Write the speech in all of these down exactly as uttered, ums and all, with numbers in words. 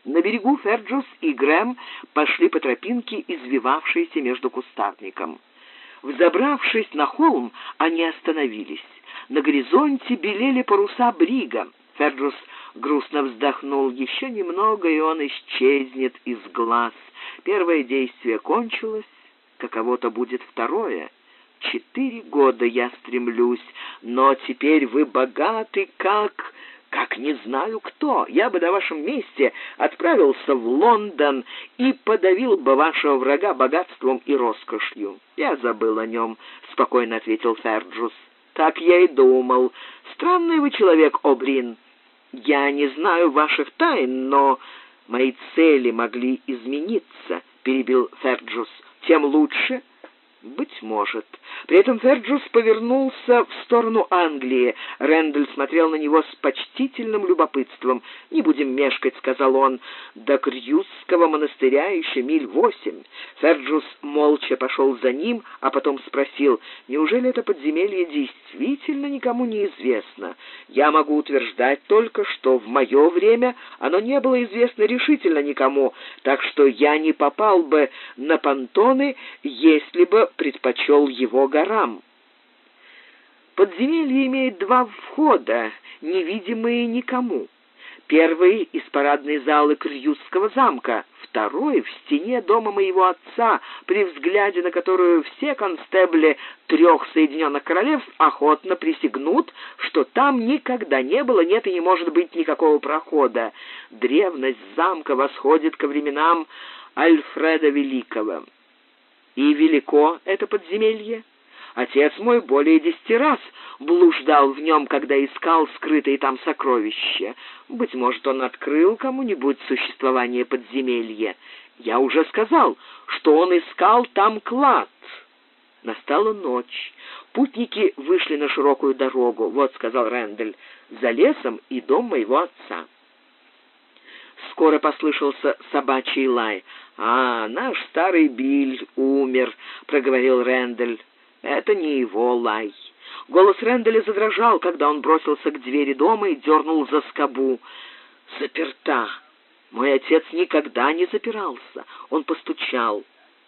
На берегу Ферджус и Грэм пошли по тропинке, извивавшейся между кустарником. Взобравшись на холм, они остановились. На горизонте белели паруса брига. Ферджус грустно вздохнул. Еще немного, и он исчезнет из глаз. Первое действие кончилось, каково-то будет второе. Четыре года я стремлюсь, но теперь вы богаты, как... как не знаю кто. Я бы на вашем месте отправился в Лондон и подавил бы вашего врага богатством и роскошью. Я забыл о нем, — спокойно ответил Ферджус. Так я и думал. Странный вы человек, О'Брин. Я не знаю ваших тайн, но мои цели могли измениться, — перебил Ферджус. Тем лучше. Быть может. При этом Ферджус повернулся в сторону Англии. Рэндаль смотрел на него с почтительным любопытством. «Не будем мешкать», — сказал он. «До Крьюсского монастыря еще миль восемь». Ферджус молча пошел за ним, а потом спросил: «Неужели это подземелье действительно никому не известно? Я могу утверждать только, что в мое время оно не было известно решительно никому, так что я не попал бы на понтоны, если бы предпочел его горам». Подземелье имеет два входа, невидимые никому. Первый — из парадной залы Крьюсского замка, второй — в стене дома моего отца, при взгляде на которую все констебли трех Соединенных Королевств охотно присягнут, что там никогда не было, нет и не может быть никакого прохода. Древность замка восходит ко временам Альфреда Великого. И велико это подземелье. Отец мой более десяти раз блуждал в нем, когда искал скрытые там сокровища. Быть может, он открыл кому-нибудь существование подземелья. Я уже сказал, что он искал там клад. Настала ночь. Путники вышли на широкую дорогу. «Вот», — сказал Рэндаль, — «за лесом и дом моего отца». Скоро послышался собачий лай. «А, наш старый Биль умер», — проговорил Рэндаль. «Это не его лай». Голос Рэндаля задрожал, когда он бросился к двери дома и дернул за скобу. «Заперта! Мой отец никогда не запирался». Он постучал.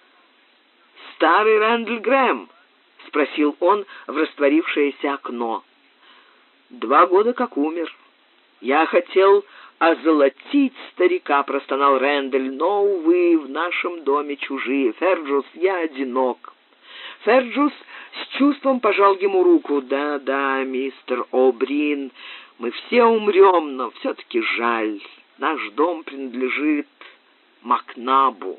«Старый Рэндаль Грэм?» — спросил он в растворившееся окно. «Два года как умер. Я хотел озолотить старика», — простонал Рэндаль, «но, увы, в нашем доме чужие. Ферджус, я одинок». Ферджус с чувством пожал ему руку. «Да-да, мистер О'Брин, мы все умрем, но все-таки жаль. Наш дом принадлежит Макнабу».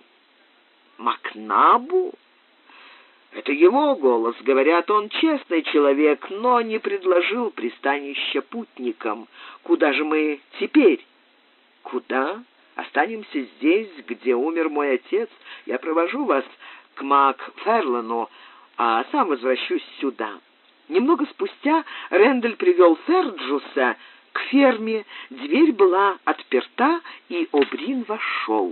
«Макнабу?» «Это его голос. Говорят, он честный человек, но не предложил пристанища путникам. Куда же мы теперь?» «Куда? Останемся здесь, где умер мой отец. Я провожу вас к Макферлану, а сам возвращусь сюда». Немного спустя Рэндаль привел Ферджуса к ферме. Дверь была отперта, и О'Брин вошел.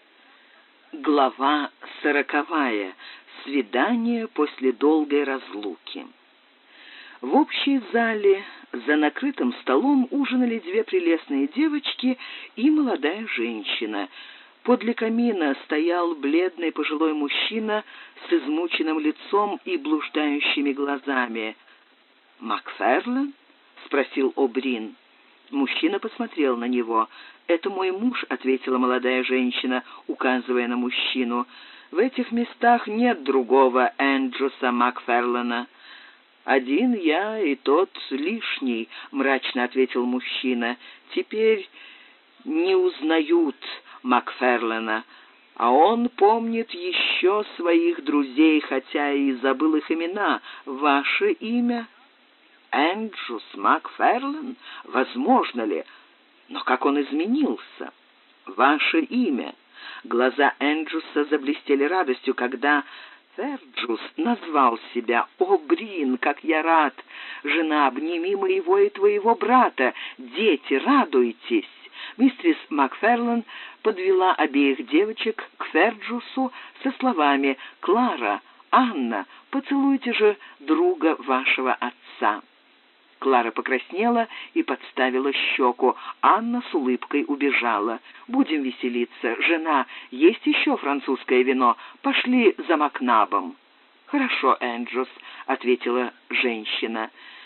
Глава сороковая. Свидание после долгой разлуки. В общей зале за накрытым столом ужинали две прелестные девочки и молодая женщина. Подле камина стоял бледный пожилой мужчина с измученным лицом и блуждающими глазами. «Макферлан?» — спросил О'Брин. Мужчина посмотрел на него. «Это мой муж», — ответила молодая женщина, указывая на мужчину. «В этих местах нет другого Эндрюса Макферлана». «Один я, и тот лишний», — мрачно ответил мужчина. «Теперь не узнают Макферлана, а он помнит еще своих друзей, хотя и забыл их имена. Ваше имя?» «Эндрюс Макферлан? Возможно ли? Но как он изменился?» «Ваше имя?» Глаза Эндрюса заблестели радостью, когда Ферджус назвал себя. «О, Брин, как я рад! Жена, обними моего и твоего брата! Дети, радуйтесь!» Мистерис Макферлан подвела обеих девочек к Ферджусу со словами: «Клара, Анна, поцелуйте же друга вашего отца». Клара покраснела и подставила щеку. Анна с улыбкой убежала. «Будем веселиться. Жена, есть еще французское вино? Пошли за Макнабом». «Хорошо, Эндрюс», — ответила женщина.